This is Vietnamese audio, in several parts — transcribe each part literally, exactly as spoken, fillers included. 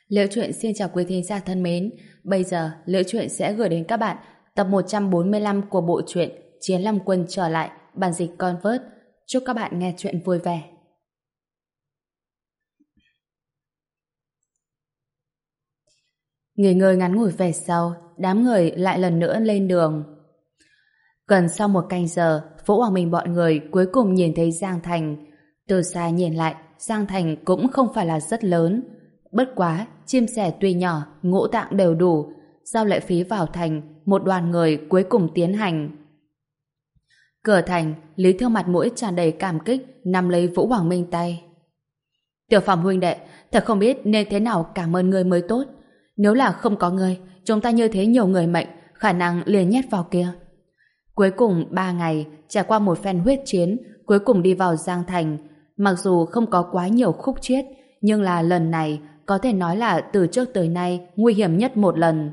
Liễu Chuyện xin chào quý thính giả thân mến. Bây giờ Liễu Chuyện sẽ gửi đến các bạn tập một trăm bốn mươi lăm của bộ truyện Chiến Long Quân trở lại, bản dịch Convert. Chúc các bạn nghe chuyện vui vẻ. Nghỉ ngơi ngắn ngủi về sau, đám người lại lần nữa lên đường. Gần sau một canh giờ, Vũ Hoàng Minh bọn người cuối cùng nhìn thấy Giang Thành. Từ xa nhìn lại, Giang Thành cũng không phải là rất lớn. Bất quá, chim sẻ tuy nhỏ, ngũ tạng đều đủ. Giao lệ phí vào thành, một đoàn người cuối cùng tiến hành. Cửa thành, Lý Thương mặt mũi tràn đầy cảm kích, nắm lấy Vũ Hoàng Minh tay. Tiểu Phạm huynh đệ, thật không biết nên thế nào cảm ơn ngươi mới tốt. Nếu là không có ngươi, chúng ta như thế nhiều người mệnh, khả năng liền nhét vào kia. Cuối cùng ba ngày, trải qua một phen huyết chiến, cuối cùng đi vào Giang Thành. Mặc dù không có quá nhiều khúc chiết, nhưng là lần này có thể nói là từ trước tới nay nguy hiểm nhất một lần.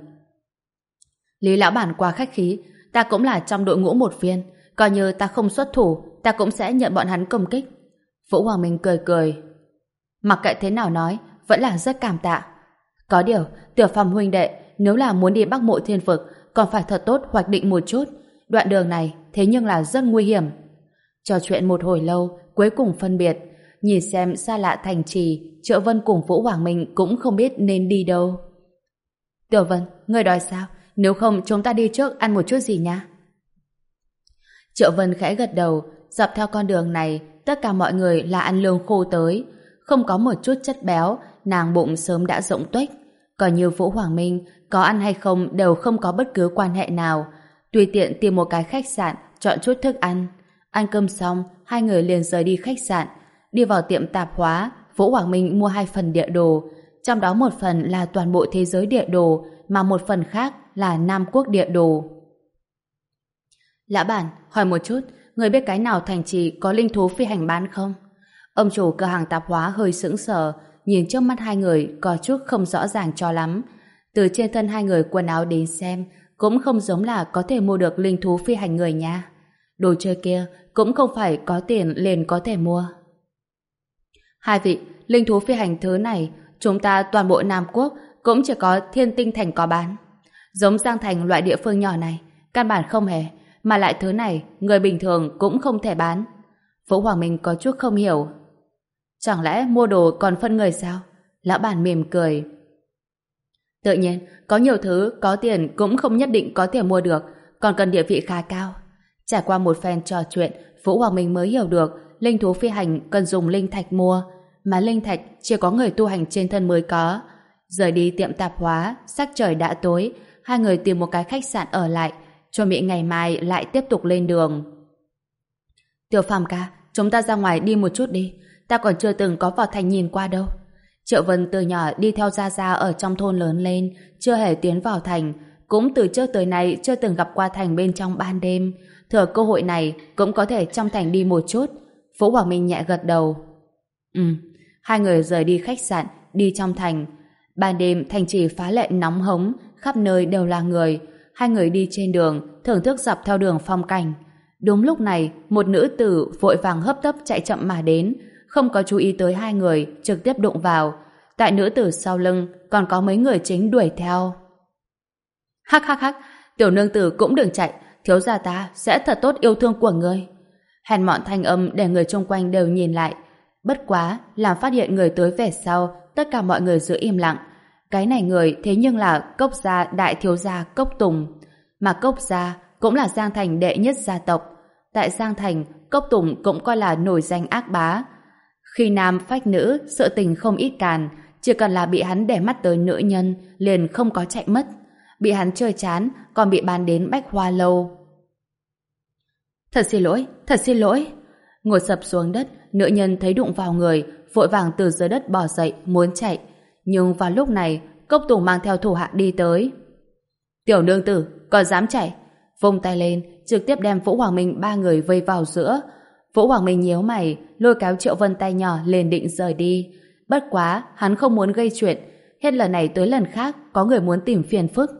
Lý lão bản quá khách khí, ta cũng là trong đội ngũ một viên, coi như ta không xuất thủ, ta cũng sẽ nhận bọn hắn công kích. Vũ Hoàng Minh cười cười. Mặc kệ thế nào nói, vẫn là rất cảm tạ. Có điều, Tiểu Phạm huynh đệ, nếu là muốn đi Bắc Mộ Thiên Vực, còn phải thật tốt hoạch định một chút. Đoạn đường này thế nhưng là rất nguy hiểm. Trò chuyện một hồi lâu, cuối cùng phân biệt. Nhìn xem xa lạ thành trì, Triệu Vân cùng Vũ Hoàng Minh cũng không biết nên đi đâu. Tiểu Vân, ngươi đòi sao? Nếu không chúng ta đi trước ăn một chút gì nha. Triệu Vân khẽ gật đầu. Dọc theo con đường này, tất cả mọi người là ăn lương khô tới. Không có một chút chất béo, nàng bụng sớm đã rỗng tuếch. Còn như Vũ Hoàng Minh, có ăn hay không đều không có bất cứ quan hệ nào. Tùy tiện tìm một cái khách sạn, chọn chút thức ăn. Ăn cơm xong, hai người liền rời đi khách sạn. Đi vào tiệm tạp hóa, Vũ Hoàng Minh mua hai phần địa đồ. Trong đó một phần là toàn bộ thế giới địa đồ, mà một phần khác là Nam Quốc địa đồ. Lão bản, hỏi một chút, người biết cái nào thành trì có linh thú phi hành bán không? Ông chủ cửa hàng tạp hóa hơi sững sờ, nhìn trước mắt hai người có chút không rõ ràng cho lắm. Từ trên thân hai người quần áo đến xem, cũng không giống là có thể mua được linh thú phi hành người nha. Đồ chơi kia cũng không phải có tiền liền có thể mua. Hai vị, linh thú phi hành thứ này, chúng ta toàn bộ Nam Quốc cũng chỉ có Thiên Tinh Thành có bán. Giống Giang Thành loại địa phương nhỏ này, căn bản không hề, mà lại thứ này người bình thường cũng không thể bán. Vũ Hoàng Minh có chút không hiểu. Chẳng lẽ mua đồ còn phân người sao? Lão bản mỉm cười. Tự nhiên, có nhiều thứ có tiền cũng không nhất định có thể mua được, còn cần địa vị khá cao. Trải qua một phen trò chuyện, Vũ Hoàng Minh mới hiểu được linh thú phi hành cần dùng linh thạch mua, mà linh thạch chỉ có người tu hành trên thân mới có. Rời đi tiệm tạp hóa, sắc trời đã tối, hai người tìm một cái khách sạn ở lại, chuẩn bị ngày mai lại tiếp tục lên đường. Tiểu Phàm ca, chúng ta ra ngoài đi một chút đi, ta còn chưa từng có vào thành nhìn qua đâu. Triệu Vân từ nhỏ đi theo Gia Gia ở trong thôn lớn lên, chưa hề tiến vào thành, cũng từ trước tới nay chưa từng gặp qua thành bên trong ban đêm. Thừa cơ hội này cũng có thể trong thành đi một chút. Vũ Hoàng Minh nhẹ gật đầu. Ừ, hai người rời đi khách sạn, đi trong thành. Ban đêm thành trì phá lệ nóng hống, khắp nơi đều là người. Hai người đi trên đường, thưởng thức dọc theo đường phong cảnh. Đúng lúc này, một nữ tử vội vàng hấp tấp chạy chậm mà đến, không có chú ý tới hai người, trực tiếp đụng vào. Tại nữ tử sau lưng còn có mấy người chính đuổi theo. Hắc hắc hắc, tiểu nương tử cũng đừng chạy, thiếu gia ta sẽ thật tốt yêu thương của ngươi. Hèn mọn thanh âm để người xung quanh đều nhìn lại. Bất quá, làm phát hiện người tới về sau, tất cả mọi người giữ im lặng. Cái này người thế nhưng là Cốc gia đại thiếu gia Cốc Tùng. Mà Cốc gia cũng là Giang Thành đệ nhất gia tộc. Tại Giang Thành, Cốc Tùng cũng coi là nổi danh ác bá. Khi nam phách nữ, sự tình không ít càn, chỉ cần là bị hắn để mắt tới nữ nhân, liền không có chạy mất. Bị hắn chơi chán, còn bị bán đến Bách Hoa Lâu. Thật xin lỗi, thật xin lỗi. Ngồi sập xuống đất, nữ nhân thấy đụng vào người, vội vàng từ dưới đất bò dậy, muốn chạy. Nhưng vào lúc này, Cốc Tùng mang theo thủ hạ đi tới. Tiểu nương tử, còn dám chạy? Vung tay lên, trực tiếp đem Vũ Hoàng Minh ba người vây vào giữa. Vũ Hoàng Minh nhíu mày, lôi kéo Triệu Vân tay nhỏ lên định rời đi. Bất quá, hắn không muốn gây chuyện. Hết lần này tới lần khác, có người muốn tìm phiền phức.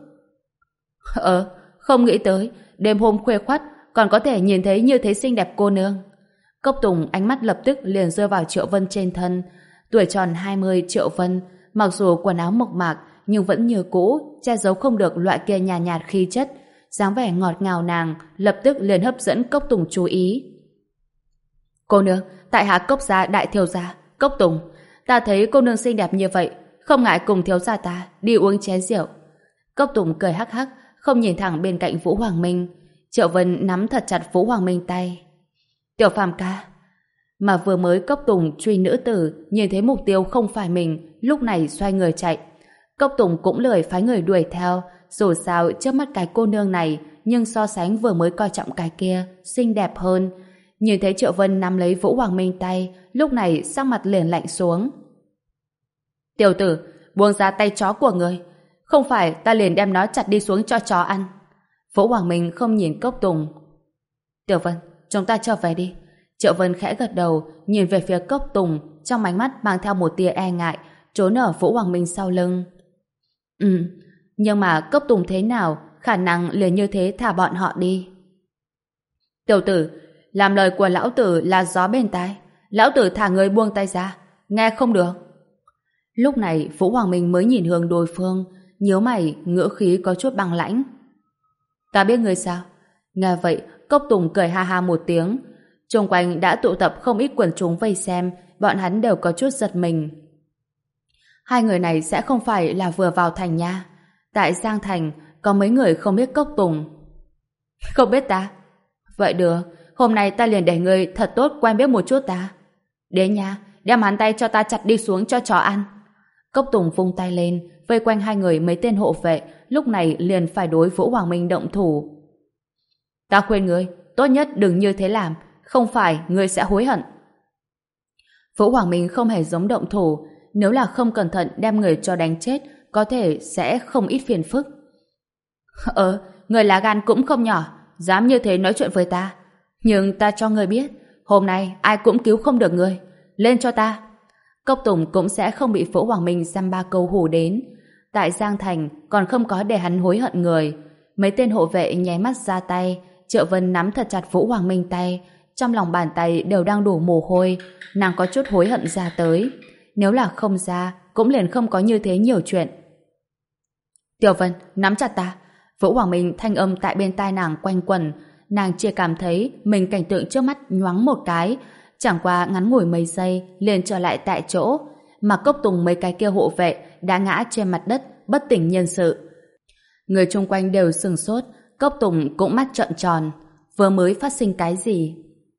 Ờ, không nghĩ tới, đêm hôm khuya khoắt, còn có thể nhìn thấy như thế xinh đẹp cô nương. Cốc Tùng ánh mắt lập tức liền rơi vào Triệu Vân trên thân. Tuổi tròn hai mươi Triệu Vân, mặc dù quần áo mộc mạc nhưng vẫn như cũ, che giấu không được loại kia nhàn nhạt, nhạt khí chất. Dáng vẻ ngọt ngào nàng lập tức liền hấp dẫn Cốc Tùng chú ý. Cô nương, tại hạ Cốc gia đại thiếu gia, Cốc Tùng. Ta thấy cô nương xinh đẹp như vậy, không ngại cùng thiếu gia ta đi uống chén rượu. Cốc Tùng cười hắc hắc, không nhìn thẳng bên cạnh Vũ Hoàng Minh. Triệu Vân nắm thật chặt Vũ Hoàng Minh tay. Tiểu Phàm ca. Mà vừa mới Cốc Tùng truy nữ tử, nhìn thấy mục tiêu không phải mình, lúc này xoay người chạy. Cốc Tùng cũng lười phái người đuổi theo, dù sao trước mắt cái cô nương này, nhưng so sánh vừa mới coi trọng cái kia, xinh đẹp hơn. Nhìn thấy Triệu Vân nắm lấy Vũ Hoàng Minh tay, lúc này sắc mặt liền lạnh xuống. Tiểu tử, buông ra tay chó của người. Không phải ta liền đem nó chặt đi xuống cho chó ăn. Vũ Hoàng Minh không nhìn Cốc Tùng. Tiểu Vân, chúng ta trở về đi. Triệu Vân khẽ gật đầu, nhìn về phía Cốc Tùng, trong ánh mắt mang theo một tia e ngại, trốn ở Vũ Hoàng Minh sau lưng. Ừ, nhưng mà Cốc Tùng thế nào, khả năng liền như thế thả bọn họ đi. Tiểu tử, làm lời của lão tử là gió bên tai. Lão tử thả người buông tay ra, nghe không được. Lúc này Vũ Hoàng Minh mới nhìn hướng đối phương, nhíu mày, ngữ khí có chút băng lãnh. Ta biết người sao? Nghe vậy, Cốc Tùng cười ha ha một tiếng. Xung quanh đã tụ tập không ít quần chúng vây xem, bọn hắn đều có chút giật mình. Hai người này sẽ không phải là vừa vào thành nha. Tại Giang Thành, có mấy người không biết Cốc Tùng. Không biết ta? Vậy được, hôm nay ta liền để người thật tốt quen biết một chút ta. Đến nha, đem hắn tay cho ta chặt đi xuống cho chó ăn. Cốc Tùng vung tay lên, vây quanh hai người mấy tên hộ vệ, lúc này liền phải đối Vũ Hoàng Minh động thủ. Ta khuyên ngươi, tốt nhất đừng như thế làm, không phải ngươi sẽ hối hận. Vũ Hoàng Minh không hề giống động thủ, nếu là không cẩn thận đem người cho đánh chết, có thể sẽ không ít phiền phức. Ờ, người lá gan cũng không nhỏ, dám như thế nói chuyện với ta. Nhưng ta cho ngươi biết, hôm nay ai cũng cứu không được ngươi. Lên cho ta. Cốc Tùng cũng sẽ không bị Vũ Hoàng Minh dăm ba câu hù đến. Tại Giang Thành còn không có để hắn hối hận người. Mấy tên hộ vệ nháy mắt ra tay. Triệu Vân nắm thật chặt Vũ Hoàng Minh tay, trong lòng bàn tay đều đang đổ mồ hôi. Nàng có chút hối hận ra tới. Nếu là không ra, cũng liền không có như thế nhiều chuyện. Tiểu Vân, nắm chặt ta. Vũ Hoàng Minh thanh âm tại bên tai nàng quanh quẩn. Nàng chỉ cảm thấy mình cảnh tượng trước mắt nhoáng một cái, chẳng qua ngắn ngủi mấy giây liền trở lại tại chỗ, mà Cốc Tùng mấy cái kia hộ vệ đã ngã trên mặt đất bất tỉnh nhân sự. Người chung quanh đều sửng sốt, Cốc Tùng cũng mắt trợn tròn. Vừa mới phát sinh cái gì?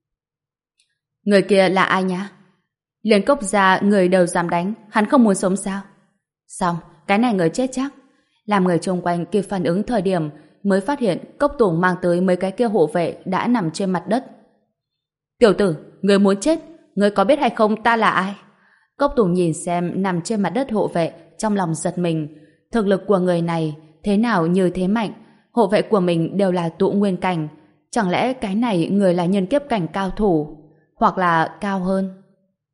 Người kia là ai nhá? Liền Cốc gia người đều dám đánh, hắn không muốn sống sao? Xong, cái này người chết chắc. Làm người chung quanh kịp phản ứng thời điểm mới phát hiện Cốc Tùng mang tới mấy cái kia hộ vệ đã nằm trên mặt đất. Tiểu tử, người muốn chết, người có biết hay không ta là ai? Cốc Tùng nhìn xem nằm trên mặt đất hộ vệ, trong lòng giật mình. Thực lực của người này thế nào như thế mạnh, hộ vệ của mình đều là tụ nguyên cảnh, chẳng lẽ cái này người là nhân kiếp cảnh cao thủ, hoặc là cao hơn?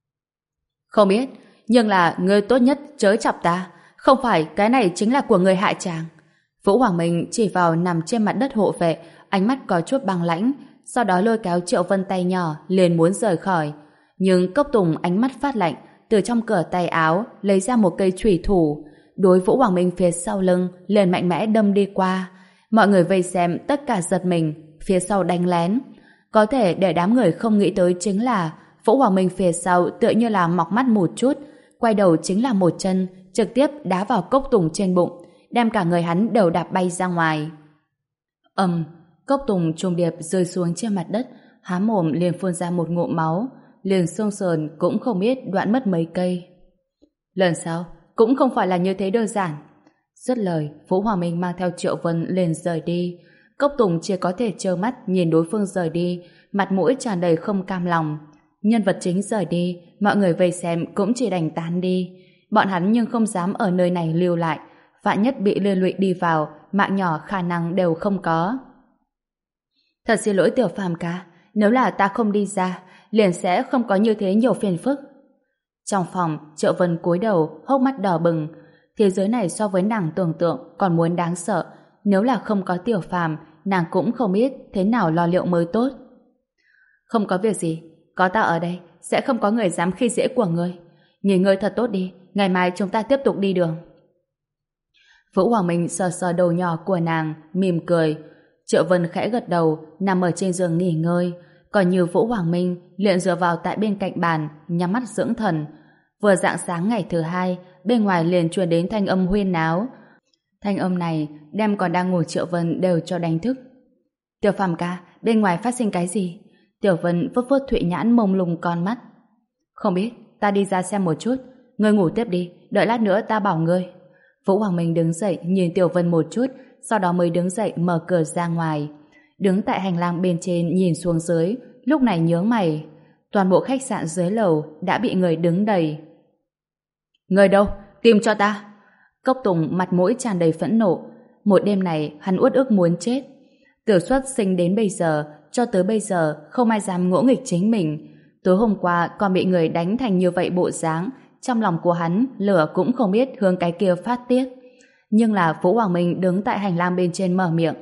Không biết, nhưng là người tốt nhất chớ chọc ta, không phải cái này chính là của người hại chàng. Vũ Hoàng Minh chỉ vào nằm trên mặt đất hộ vệ, ánh mắt có chút băng lãnh, sau đó lôi kéo Triệu Vân tay nhỏ liền muốn rời khỏi. Nhưng Cốc Tùng ánh mắt phát lạnh, từ trong cửa tay áo lấy ra một cây chủy thủ, đối Vũ Hoàng Minh phía sau lưng liền mạnh mẽ đâm đi qua. Mọi người vây xem tất cả giật mình, phía sau đánh lén. Có thể để đám người không nghĩ tới chính là Vũ Hoàng Minh phía sau tựa như là mọc mắt một chút, quay đầu chính là một chân trực tiếp đá vào Cốc Tùng trên bụng, đem cả người hắn đều đạp bay ra ngoài. Ầm, um, Cốc Tùng trùng điệp rơi xuống trên mặt đất, há mồm liền phun ra một ngụm máu, liền xương sườn cũng không biết đoạn mất mấy cây. Lần sau cũng không phải là như thế đơn giản. Dứt lời, Vũ Hoàng Minh mang theo Triệu Vân liền rời đi. Cốc Tùng chỉ có thể trơ mắt nhìn đối phương rời đi, mặt mũi tràn đầy không cam lòng. Nhân vật chính rời đi, mọi người vây xem cũng chỉ đành tán đi. Bọn hắn nhưng không dám ở nơi này lưu lại, vạn nhất bị liên lụy đi vào, mạng nhỏ khả năng đều không có. Thật xin lỗi Tiểu Phàm ca, nếu là ta không đi ra, liền sẽ không có như thế nhiều phiền phức. Trong phòng, Triệu Vân cúi đầu, hốc mắt đỏ bừng. Thế giới này so với nàng tưởng tượng còn muốn đáng sợ. Nếu là không có Tiểu Phàm, nàng cũng không biết thế nào lo liệu mới tốt. Không có việc gì, có ta ở đây, sẽ không có người dám khi dễ của ngươi. Nghỉ ngơi thật tốt đi, ngày mai chúng ta tiếp tục đi đường. Vũ Hoàng Minh sờ sờ đầu nhỏ của nàng, mỉm cười. Triệu Vân khẽ gật đầu, nằm ở trên giường nghỉ ngơi. Còn như Vũ Hoàng Minh liền dựa vào tại bên cạnh bàn, nhắm mắt dưỡng thần. Vừa rạng sáng ngày thứ hai, bên ngoài liền truyền đến thanh âm huyên náo. Thanh âm này đem còn đang ngủ Triệu Vân đều cho đánh thức. Tiểu Phàm ca, bên ngoài phát sinh cái gì? Tiểu Vân vớt vớt thụy nhãn mông lung con mắt. Không biết, ta đi ra xem một chút. Ngươi ngủ tiếp đi, đợi lát nữa ta bảo ngươi. Vũ Hoàng Minh đứng dậy nhìn Tiểu Vân một chút, sau đó mới đứng dậy mở cửa ra ngoài. Đứng tại hành lang bên trên nhìn xuống dưới, lúc này nhướng mày. Toàn bộ khách sạn dưới lầu đã bị người đứng đầy. Người đâu? Tìm cho ta! Cốc Tùng mặt mũi tràn đầy phẫn nộ. Một đêm này hắn uất ức muốn chết. Tiểu Xuất sinh đến bây giờ, cho tới bây giờ không ai dám ngỗ nghịch chính mình. Tối hôm qua còn bị người đánh thành như vậy bộ dáng, trong lòng của hắn lửa cũng không biết hướng cái kia phát tiết. Nhưng là Vũ Hoàng Minh đứng tại hành lang bên trên mở miệng.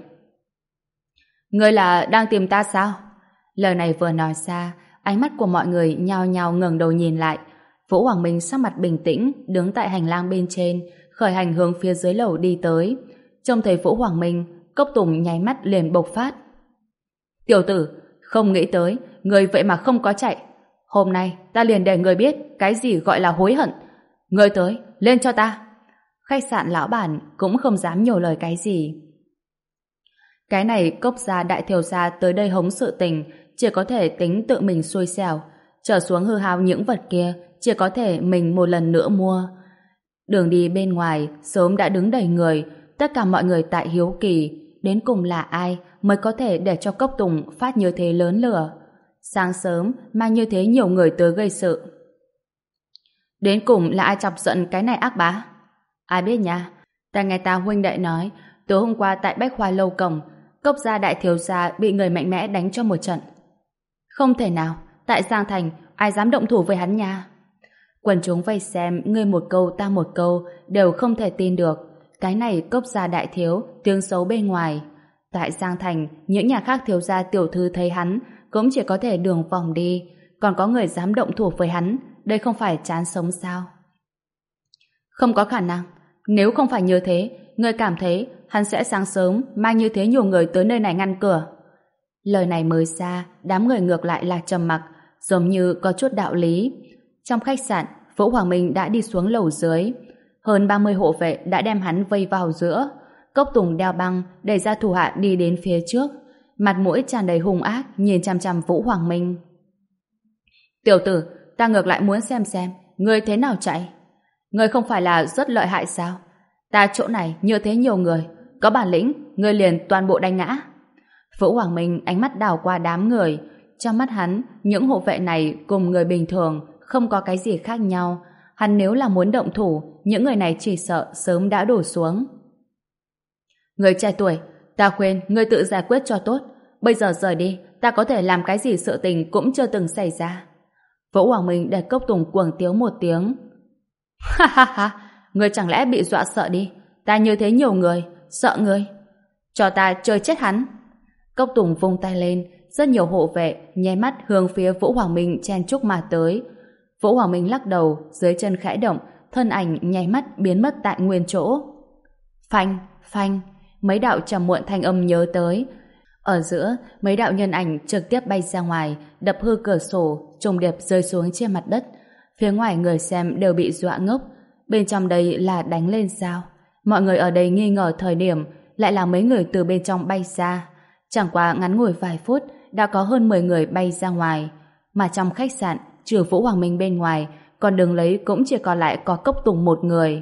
Ngươi là đang tìm ta sao? Lời này vừa nói ra, ánh mắt của mọi người nhao nhao ngẩng đầu nhìn lại. Vũ Hoàng Minh sắc mặt bình tĩnh đứng tại hành lang bên trên, khởi hành hướng phía dưới lầu đi tới. Trông thấy Vũ Hoàng Minh, Cốc Tùng nháy mắt liền bộc phát. Tiểu tử, không nghĩ tới người vậy mà không có chạy. Hôm nay ta liền để người biết cái gì gọi là hối hận. Người tới, lên cho ta. Khách sạn lão bản cũng không dám nhiều lời cái gì. Cái này Cốc gia đại thiếu gia tới đây hống sự tình, chỉ có thể tính tự mình xui xẻo. Trở xuống hư hao những vật kia, chỉ có thể mình một lần nữa mua. Đường đi bên ngoài sớm đã đứng đầy người, tất cả mọi người tại hiếu kỳ, đến cùng là ai mới có thể để cho Cốc Tùng phát như thế lớn lửa. Sáng sớm mang như thế nhiều người tới gây sự. Đến cùng là ai chọc giận cái này ác bá? Ai biết nha, ta nghe ta huynh đệ nói, tối hôm qua tại Bách Hoa Lâu Cổng, Cốc gia đại thiếu gia bị người mạnh mẽ đánh cho một trận. Không thể nào, tại Giang Thành ai dám động thủ với hắn nha? Quần chúng vây xem, ngươi một câu ta một câu, đều không thể tin được. Cái này Cốc gia đại thiếu, tiếng xấu bên ngoài. Tại Giang Thành, những nhà khác thiếu gia tiểu thư thấy hắn, cũng chỉ có thể đường vòng đi. Còn có người dám động thủ với hắn, đây không phải chán sống sao? Không có khả năng. Nếu không phải như thế, ngươi cảm thấy hắn sẽ sáng sớm mang như thế nhiều người tới nơi này ngăn cửa. Lời này mới ra, đám người ngược lại là trầm mặc, giống như có chút đạo lý. Trong khách sạn, Vũ Hoàng Minh đã đi xuống lầu dưới. Hơn ba mươi hộ vệ đã đem hắn vây vào giữa. Cốc Tùng đeo băng, đẩy ra thủ hạ đi đến phía trước. Mặt mũi tràn đầy hung ác, nhìn chăm chăm Vũ Hoàng Minh. Tiểu tử, ta ngược lại muốn xem xem, ngươi thế nào chạy? Ngươi không phải là rất lợi hại sao? Ta chỗ này như thế nhiều người, có bản lĩnh, ngươi liền toàn bộ đánh ngã. Vũ Hoàng Minh ánh mắt đảo qua đám người. Trong mắt hắn, những hộ vệ này cùng người bình thường không có cái gì khác nhau. Hắn nếu là muốn động thủ, những người này chỉ sợ sớm đã đổ xuống. Người trẻ tuổi, ta khuyên ngươi tự giải quyết cho tốt. Bây giờ rời đi, ta có thể làm cái gì sự tình cũng chưa từng xảy ra. Vũ Hoàng Minh để Cốc Tùng cuồng tiếu một tiếng. Ha ha ha, ngươi chẳng lẽ bị dọa sợ đi? Ta như thế nhiều người, sợ ngươi. Cho ta chơi chết hắn. Cốc Tùng vung tay lên, rất nhiều hộ vệ nháy mắt hướng phía Vũ Hoàng Minh chen chúc mà tới. Vũ Hoàng Minh lắc đầu, dưới chân khẽ động, thân ảnh nháy mắt biến mất tại nguyên chỗ. Phanh, phanh, mấy đạo trầm muộn thanh âm nhớ tới. Ở giữa, mấy đạo nhân ảnh trực tiếp bay ra ngoài, đập hư cửa sổ, trùng điệp rơi xuống trên mặt đất. Phía ngoài người xem đều bị dọa ngốc. Bên trong đây là đánh lên sao? Mọi người ở đây nghi ngờ thời điểm, lại là mấy người từ bên trong bay ra. Chẳng qua ngắn ngủi vài phút, đã có hơn mười người bay ra ngoài. Mà trong khách sạn, trừ Vũ Hoàng Minh bên ngoài, còn đường lấy cũng chỉ còn lại có Cốc Tùng một người.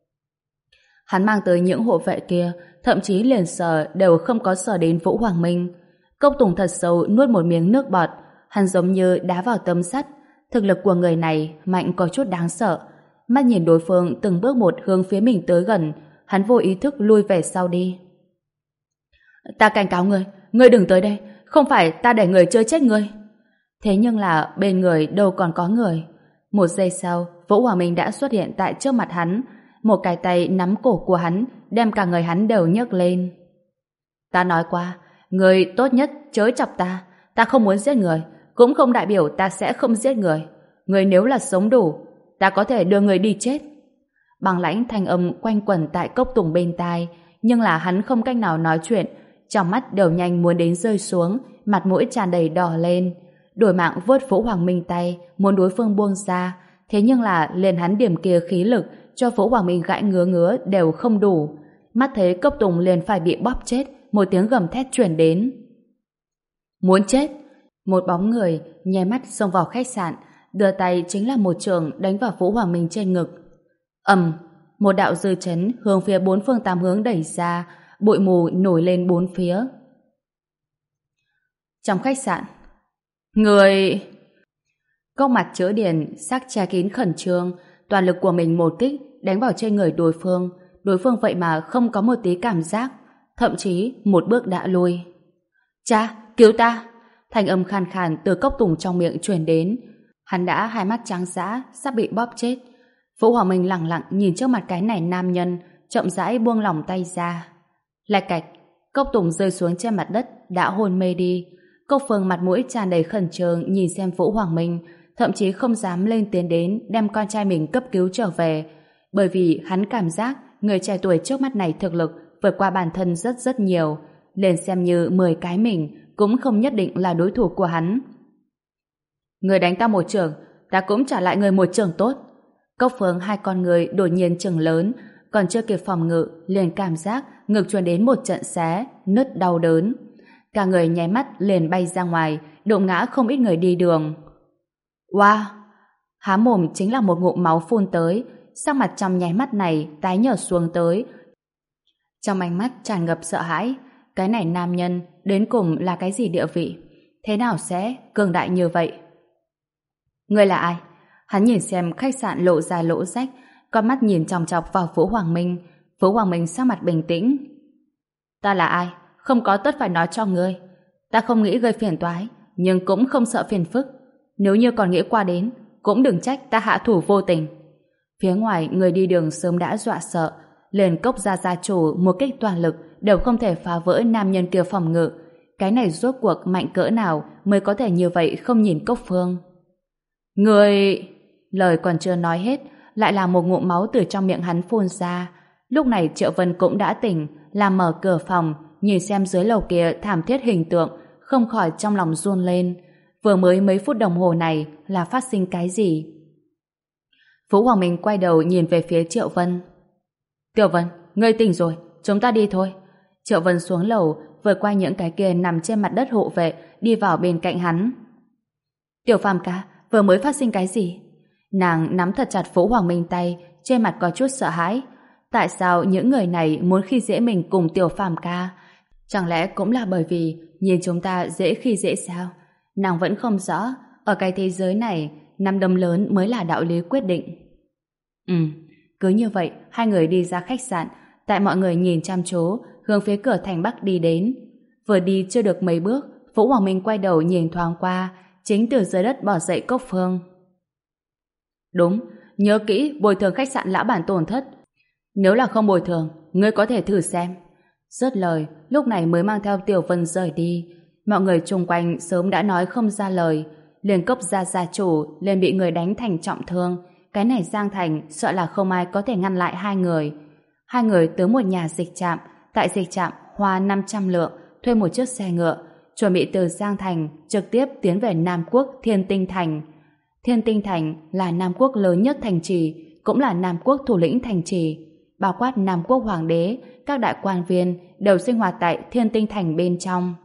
Hắn mang tới những hộ vệ kia, thậm chí liền sờ đều không có sờ đến Vũ Hoàng Minh. Cốc Tùng thật sâu nuốt một miếng nước bọt, hắn giống như đá vào tấm sắt. Thực lực của người này mạnh có chút đáng sợ. Mắt nhìn đối phương từng bước một hướng phía mình tới gần, hắn vô ý thức lui về sau đi. Ta cảnh cáo ngươi, ngươi đừng tới đây, không phải ta để người chơi chết ngươi. Thế nhưng là bên người đâu còn có người. Một giây sau, Vũ Hoàng Minh đã xuất hiện tại trước mặt hắn, một cái tay nắm cổ của hắn, đem cả người hắn đều nhấc lên. Ta nói qua, người tốt nhất chớ chọc ta, ta không muốn giết người, cũng không đại biểu ta sẽ không giết người. Người nếu là sống đủ, ta có thể đưa người đi chết. Băng lãnh thanh âm quanh quẩn tại cốc tùng bên tai, nhưng là hắn không cách nào nói chuyện, trong mắt đều nhanh muốn đến rơi xuống, mặt mũi tràn đầy đỏ lên. Đổi mạng vớt Vũ Hoàng Minh tay, muốn đối phương buông ra, thế nhưng là liền hắn điểm kia khí lực cho Vũ Hoàng Minh gãi ngứa ngứa đều không đủ. Mắt thấy cốc tùng liền phải bị bóp chết, một tiếng gầm thét truyền đến. Muốn chết! Một bóng người nháy mắt xông vào khách sạn, đưa tay chính là một trường đánh vào Vũ Hoàng Minh trên ngực. Ầm, một đạo dư chấn hướng phía bốn phương tám hướng đẩy ra, bụi mù nổi lên bốn phía. Trong khách sạn, người... Góc mặt chữa điền, sắc che kín khẩn trương, toàn lực của mình một kích đánh vào trên người đối phương. Đối phương vậy mà không có một tí cảm giác, thậm chí một bước đã lui. Cha, cứu ta! Thanh âm khan khàn từ cốc tùng trong miệng truyền đến. Hắn đã hai mắt trắng dã, sắp bị bóp chết. Vũ Hoàng Minh lặng lặng nhìn trước mặt cái này nam nhân, chậm rãi buông lỏng tay ra. Lạch cạch, cốc tùng rơi xuống trên mặt đất, đã hôn mê đi. Cốc Phương mặt mũi tràn đầy khẩn trương nhìn xem Vũ Hoàng Minh, thậm chí không dám lên tiến đến đem con trai mình cấp cứu trở về, bởi vì hắn cảm giác người trẻ tuổi trước mắt này thực lực vượt qua bản thân rất rất nhiều, liền xem như mười cái mình cũng không nhất định là đối thủ của hắn. Người đánh ta một chưởng, ta cũng trả lại người một chưởng tốt. Cốc Phương hai con người đột nhiên chừng lớn, còn chưa kịp phòng ngự liền cảm giác ngực truyền đến một trận xé, nứt đau đớn. Cả người nháy mắt liền bay ra ngoài, đụng ngã không ít người đi đường. Wow! Há mồm chính là một ngụm máu phun tới, sắc mặt trong nháy mắt này tái nhợt xuống tới. Trong ánh mắt tràn ngập sợ hãi, cái này nam nhân đến cùng là cái gì địa vị? Thế nào sẽ cường đại như vậy? Ngươi là ai? Hắn nhìn xem khách sạn lộ ra lỗ rách, con mắt nhìn chòng chọc vào Vũ Hoàng Minh. Vũ Hoàng Minh sắc mặt bình tĩnh. Ta là ai? Không có tất phải nói cho ngươi. Ta không nghĩ gây phiền toái, nhưng cũng không sợ phiền phức. Nếu như còn nghĩ qua đến, cũng đừng trách ta hạ thủ vô tình. Phía ngoài người đi đường sớm đã dọa sợ, liền Cốc gia gia chủ một kích toàn lực đều không thể phá vỡ nam nhân kia phòng ngự. Cái này rốt cuộc mạnh cỡ nào mới có thể như vậy không nhìn Cốc Phương? Người... Lời còn chưa nói hết, lại là một ngụm máu từ trong miệng hắn phun ra. Lúc này Triệu Vân cũng đã tỉnh, làm mở cửa phòng, nhìn xem dưới lầu kia thảm thiết hình tượng, không khỏi trong lòng run lên. Vừa mới mấy phút đồng hồ này là phát sinh cái gì? Vũ Hoàng Minh quay đầu nhìn về phía Triệu Vân. Tiểu Vân, ngươi tỉnh rồi, chúng ta đi thôi. Triệu Vân xuống lầu, vượt qua những cái kia nằm trên mặt đất hộ vệ, đi vào bên cạnh hắn. Tiểu Phàm ca, vừa mới phát sinh cái gì? Nàng nắm thật chặt Vũ Hoàng Minh tay, trên mặt có chút sợ hãi. Tại sao những người này muốn khi dễ mình cùng Tiểu Phàm ca? Chẳng lẽ cũng là bởi vì nhìn chúng ta dễ khi dễ sao? Nàng vẫn không rõ, ở cái thế giới này, nắm đấm lớn mới là đạo lý quyết định. Ừ, cứ như vậy, hai người đi ra khách sạn, tại mọi người nhìn chăm chú, hướng phía cửa thành Bắc đi đến. Vừa đi chưa được mấy bước, Vũ Hoàng Minh quay đầu nhìn thoáng qua, chính từ dưới đất bỏ dậy Cốc Phương. Đúng, nhớ kỹ bồi thường khách sạn lão bản tổn thất. Nếu là không bồi thường, ngươi có thể thử xem. Dứt lời, lúc này mới mang theo Tiểu Vân rời đi. Mọi người chung quanh sớm đã nói không ra lời. Liền Cốc gia gia chủ liền bị người đánh thành trọng thương. Cái này Giang Thành sợ là không ai có thể ngăn lại hai người. Hai người tới một nhà dịch trạm, tại dịch trạm hoa năm trăm lượng, thuê một chiếc xe ngựa, chuẩn bị từ Giang Thành trực tiếp tiến về Nam Quốc Thiên Tinh Thành. Thiên Tinh Thành là Nam Quốc lớn nhất thành trì, cũng là Nam Quốc thủ lĩnh thành trì. Bao quát Nam Quốc Hoàng đế, các đại quan viên đều sinh hoạt tại Thiên Tinh Thành bên trong.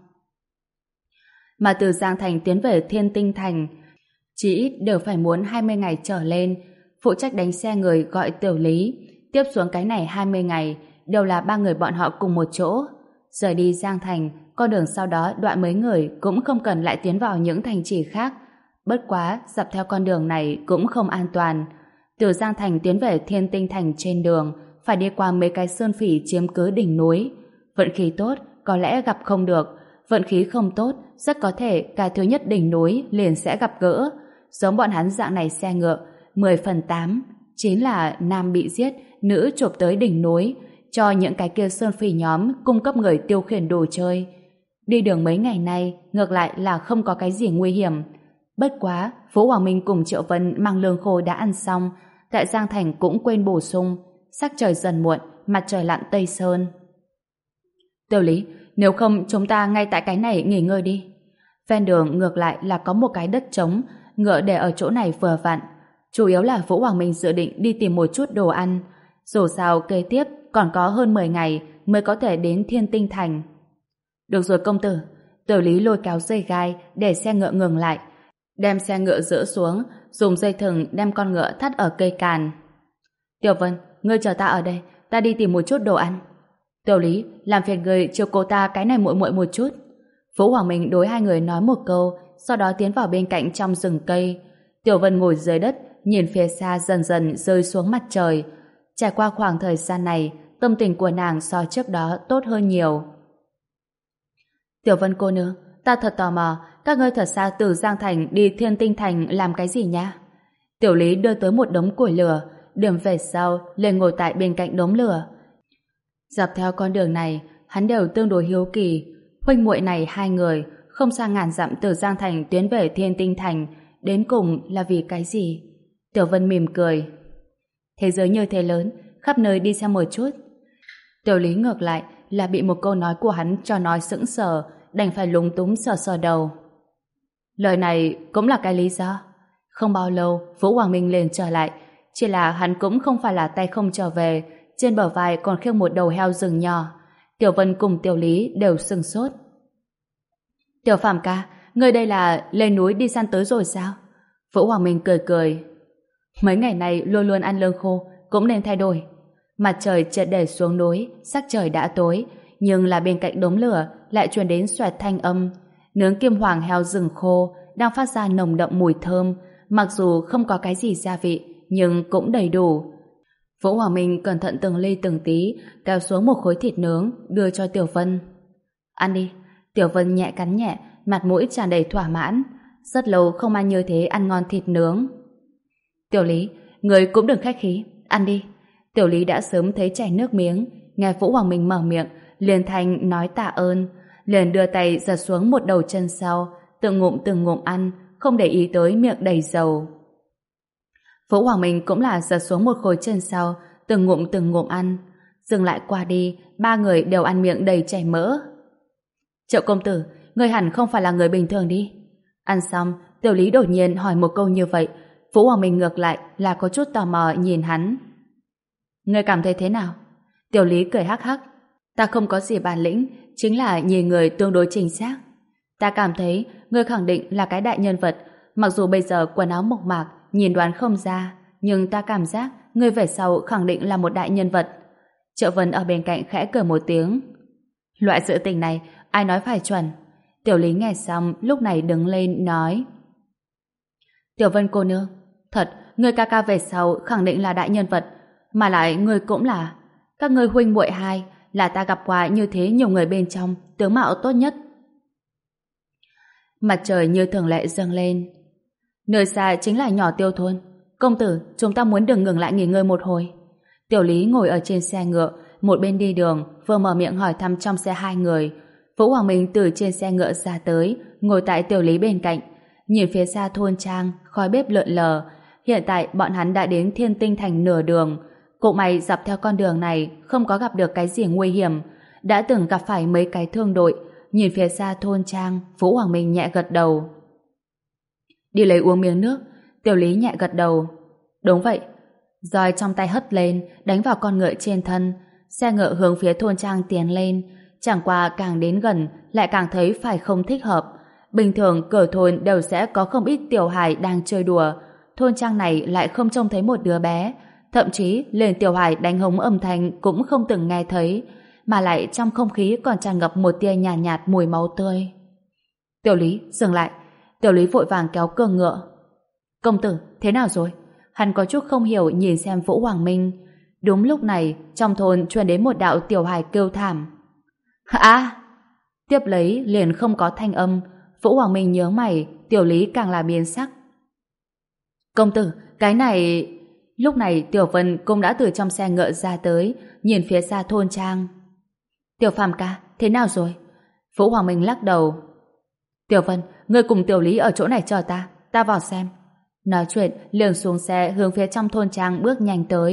Mà từ Giang Thành tiến về Thiên Tinh Thành, chỉ ít đều phải muốn hai mươi ngày trở lên. Phụ trách đánh xe người gọi Tiểu Lý, tiếp xuống cái này hai mươi ngày, đều là ba người bọn họ cùng một chỗ. Rời đi Giang Thành, con đường sau đó đoạn mấy người cũng không cần lại tiến vào những thành trì khác. Bất quá, dọc theo con đường này cũng không an toàn. Từ Giang Thành tiến về Thiên Tinh Thành trên đường, phải đi qua mấy cái sơn phỉ chiếm cứ đỉnh núi. Vận khí tốt, có lẽ gặp không được. Vận khí không tốt, rất có thể cái thứ nhất đỉnh núi liền sẽ gặp gỡ. Giống bọn hắn dạng này xe ngựa, mười phần tám, chính là nam bị giết, nữ chộp tới đỉnh núi, cho những cái kia sơn phỉ nhóm cung cấp người tiêu khiển đồ chơi. Đi đường mấy ngày nay, ngược lại là không có cái gì nguy hiểm. Bất quá, Vũ Hoàng Minh cùng Triệu Vân mang lương khô đã ăn xong, tại Giang Thành cũng quên bổ sung, sắc trời dần muộn, mặt trời lặn tây sơn. Tiểu Lý, nếu không chúng ta ngay tại cái này nghỉ ngơi đi. Ven đường ngược lại là có một cái đất trống, ngựa để ở chỗ này vừa vặn. Chủ yếu là Vũ Hoàng Minh dự định đi tìm một chút đồ ăn. Dù sao kế tiếp còn có hơn mười ngày mới có thể đến Thiên Tinh Thành. Được rồi công tử. Tiểu Lý lôi kéo dây gai để xe ngựa ngừng lại, đem xe ngựa dỡ xuống, dùng dây thừng đem con ngựa thắt ở cây càn. Tiểu Vân, ngươi chờ ta ở đây, ta đi tìm một chút đồ ăn. Tiểu Lý, làm phiền người chiều cô ta cái này muội muội một chút. Vũ Hoàng Minh đối hai người nói một câu, sau đó tiến vào bên cạnh trong rừng cây. Tiểu Vân ngồi dưới đất, nhìn phía xa dần dần rơi xuống mặt trời. Trải qua khoảng thời gian này, tâm tình của nàng so trước đó tốt hơn nhiều. Tiểu Vân cô nương, ta thật tò mò, các ngươi thật xa từ Giang Thành đi Thiên Tinh Thành làm cái gì nhá? Tiểu Lý đưa tới một đống củi lửa, điểm về sau lên ngồi tại bên cạnh đống lửa. Dọc theo con đường này, hắn đều tương đối hiếu kỳ. Huynh muội này hai người không xa ngàn dặm từ Giang Thành tiến về Thiên Tinh Thành, đến cùng là vì cái gì? Tiểu Vân mỉm cười. Thế giới như thế lớn, khắp nơi đi xem một chút. Tiểu Lý ngược lại là bị một câu nói của hắn cho nói sững sờ, đành phải lúng túng sờ sờ đầu. Lời này cũng là cái lý do. Không bao lâu, Vũ Hoàng Minh liền trở lại, chỉ là hắn cũng không phải là tay không trở về, trên bờ vai còn khiêng một đầu heo rừng nhỏ. Tiểu Vân cùng Tiểu Lý đều sừng sốt. Tiểu Phàm ca, ngươi đây là lên núi đi săn tới rồi sao? Vũ Hoàng Minh cười cười. Mấy ngày này luôn luôn ăn lương khô, cũng nên thay đổi. Mặt trời chợt để xuống núi, sắc trời đã tối, nhưng là bên cạnh đống lửa lại truyền đến xoẹt thanh âm. Nướng kim hoàng heo rừng khô đang phát ra nồng đậm mùi thơm, mặc dù không có cái gì gia vị, nhưng cũng đầy đủ. Vũ Hoàng Minh cẩn thận từng ly từng tí kéo xuống một khối thịt nướng đưa cho Tiểu Vân. Ăn đi. Tiểu Vân nhẹ cắn nhẹ, mặt mũi tràn đầy thỏa mãn. Rất lâu không ăn như thế ăn ngon thịt nướng. Tiểu Lý, người cũng đừng khách khí, ăn đi. Tiểu Lý đã sớm thấy chảy nước miếng, nghe Vũ Hoàng Minh mở miệng, liền thành nói tạ ơn, liền đưa tay giật xuống một đầu chân sau, từng ngụm từng ngụm ăn, không để ý tới miệng đầy dầu. Vũ Hoàng Minh cũng là giật xuống một khối chân sau, từng ngụm từng ngụm ăn. Dừng lại qua đi, ba người đều ăn miệng đầy chảy mỡ. Triệu công tử, người hẳn không phải là người bình thường đi. Ăn xong, Tiểu Lý đột nhiên hỏi một câu như vậy. Vũ Hoàng Minh ngược lại là có chút tò mò nhìn hắn. Người cảm thấy thế nào? Tiểu Lý cười hắc hắc. Ta không có gì bản lĩnh, chính là nhìn người tương đối chính xác. Ta cảm thấy người khẳng định là cái đại nhân vật, mặc dù bây giờ quần áo mộc mạc, nhìn đoán không ra, nhưng ta cảm giác người về sau khẳng định là một đại nhân vật. Triệu Vân ở bên cạnh khẽ cười một tiếng. Loại sự tình này, ai nói phải chuẩn? Tiểu Lý nghe xong, lúc này đứng lên nói. Tiểu Vân cô nương, thật, người ca ca về sau khẳng định là đại nhân vật, mà lại người cũng là. Các ngươi huynh muội hai là ta gặp qua như thế nhiều người bên trong, tướng mạo tốt nhất. Mặt trời như thường lệ dâng lên. Nơi xa chính là nhỏ Tiêu thôn. Công tử, chúng ta muốn đừng ngừng lại nghỉ ngơi một hồi. Tiểu Lý ngồi ở trên xe ngựa, một bên đi đường, vừa mở miệng hỏi thăm trong xe hai người. Vũ Hoàng Minh từ trên xe ngựa ra tới, ngồi tại Tiểu Lý bên cạnh, nhìn phía xa thôn trang, khói bếp lượn lờ. Hiện tại bọn hắn đã đến Thiên Tinh Thành nửa đường. Cũng may dọc theo con đường này không có gặp được cái gì nguy hiểm. Đã từng gặp phải mấy cái thương đội. Nhìn phía xa thôn trang, Vũ Hoàng Minh nhẹ gật đầu. Đi lấy uống miếng nước. Tiểu Lý nhẹ gật đầu. Đúng vậy. Roi trong tay hất lên, đánh vào con ngựa trên thân. Xe ngựa hướng phía thôn trang tiến lên. Chẳng qua càng đến gần lại càng thấy phải không thích hợp. Bình thường cửa thôn đều sẽ có không ít tiểu hài đang chơi đùa. Thôn trang này lại không trông thấy một đứa bé. Thậm chí liền tiểu hài đánh hống âm thanh cũng không từng nghe thấy, mà lại trong không khí còn tràn ngập một tia nhàn nhạt, nhạt mùi máu tươi. Tiểu Lý, dừng lại. Tiểu Lý vội vàng kéo cương ngựa. Công tử, thế nào rồi? Hắn có chút không hiểu nhìn xem Vũ Hoàng Minh. Đúng lúc này, trong thôn truyền đến một đạo tiểu hài kêu thảm. À! Tiếp lấy liền không có thanh âm. Vũ Hoàng Minh nhớ mày, Tiểu Lý càng là biến sắc. Công tử, cái này... Lúc này Tiểu Vân cũng đã từ trong xe ngựa ra tới, nhìn phía xa thôn trang. Tiểu Phàm ca, thế nào rồi? Vũ Hoàng Minh lắc đầu. Tiểu Vân, ngươi cùng Tiểu Lý ở chỗ này chờ ta, ta vào xem. Nói chuyện, liền xuống xe hướng phía trong thôn trang bước nhanh tới.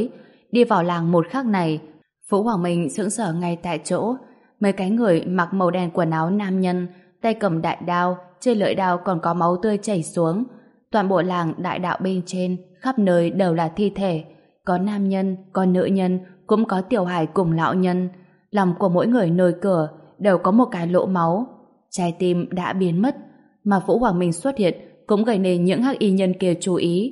đi vào làng một khắc này, Vũ Hoàng Minh sững sờ ngay tại chỗ. Mấy cái người mặc màu đen quần áo nam nhân, tay cầm đại đao, trên lưỡi đao còn có máu tươi chảy xuống. Toàn bộ làng đại đạo bên trên, khắp nơi đều là thi thể. Có nam nhân, có nữ nhân, cũng có tiểu hài cùng lão nhân. Lòng của mỗi người nơi cửa đều có một cái lỗ máu. Trái tim đã biến mất, mà Vũ Hoàng Minh xuất hiện cũng gây nên những hắc y nhân kia chú ý.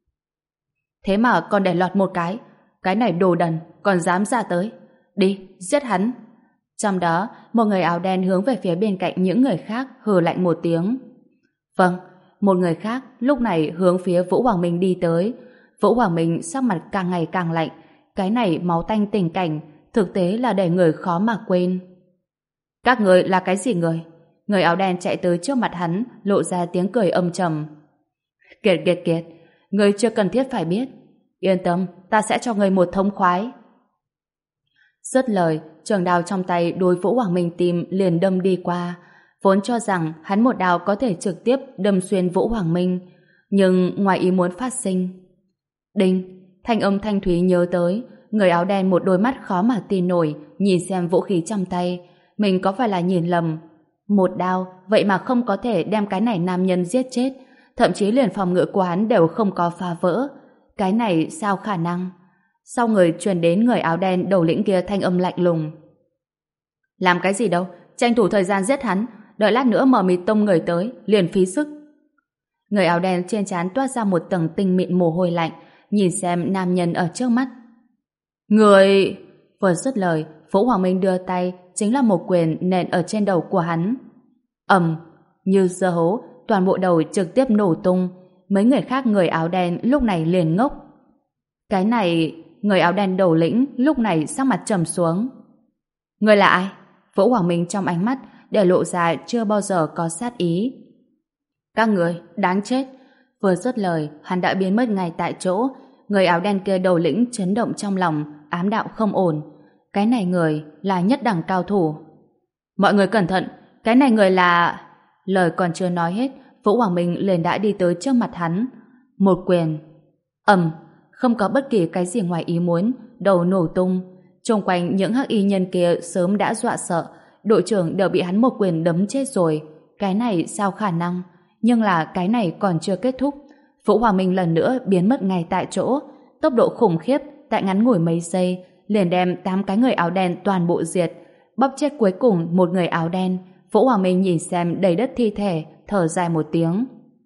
Thế mà còn để lọt một cái, cái này đồ đần, còn dám ra tới. Đi, giết hắn. Trong đó, một người áo đen hướng về phía bên cạnh những người khác hừ lạnh một tiếng. Vâng, một người khác lúc này hướng phía Vũ Hoàng Minh đi tới. Vũ Hoàng Minh sắc mặt càng ngày càng lạnh. Cái này máu tanh tình cảnh, thực tế là để người khó mà quên. Các người là cái gì người? Người áo đen chạy tới trước mặt hắn, lộ ra tiếng cười âm trầm. Kiệt kiệt kiệt, người chưa cần thiết phải biết. Yên tâm, ta sẽ cho người một thống khoái. Dứt lời, trường đao trong tay đối Vũ Hoàng Minh tìm liền đâm đi qua. Vốn cho rằng hắn một đao có thể trực tiếp đâm xuyên Vũ Hoàng Minh, nhưng ngoài ý muốn phát sinh. Đinh, thanh âm thanh thúy nhớ tới, người áo đen một đôi mắt khó mà tin nổi, nhìn xem vũ khí trong tay. Mình có phải là nhìn lầm? Một đao, vậy mà không có thể đem cái này nam nhân giết chết, thậm chí liền phòng ngự của hắn đều không có phá vỡ. Cái này sao khả năng? Sau người truyền đến người áo đen đầu lĩnh kia thanh âm lạnh lùng. Làm cái gì đâu, tranh thủ thời gian giết hắn, đợi lát nữa mở mịt tông người tới, liền phí sức. Người áo đen trên trán toát ra một tầng tinh mịn mồ hôi lạnh, nhìn xem nam nhân ở trước mắt. Người... Vừa dứt lời, Vũ Hoàng Minh đưa tay, chính là một quyền nện ở trên đầu của hắn. Ầm, như dưa hấu, toàn bộ đầu trực tiếp nổ tung. Mấy người khác người áo đen lúc này liền ngốc. Cái này, người áo đen đầu lĩnh lúc này sắc mặt trầm xuống. Người là ai? Vũ Hoàng Minh trong ánh mắt để lộ ra chưa bao giờ có sát ý. Các người, đáng chết. Vừa dứt lời, hắn đã biến mất ngay tại chỗ. Người áo đen kia đầu lĩnh chấn động trong lòng, ám đạo không ổn. Cái này người là nhất đẳng cao thủ. Mọi người cẩn thận, cái này người là... Lời còn chưa nói hết, Vũ Hoàng Minh liền đã đi tới trước mặt hắn. Một quyền. Ầm, không có bất kỳ cái gì ngoài ý muốn, đầu nổ tung. Xung quanh những hắc y nhân kia sớm đã dọa sợ, đội trưởng đều bị hắn một quyền đấm chết rồi. Cái này sao khả năng? Nhưng là cái này còn chưa kết thúc. Vũ Hoàng Minh lần nữa biến mất ngay tại chỗ. Tốc độ khủng khiếp, tại ngắn ngủi mấy giây, liền đem tám cái người áo đen toàn bộ diệt. Bóp chết cuối cùng một người áo đen. Vũ Hoàng Minh nhìn xem đầy đất thi thể, thở dài một tiếng.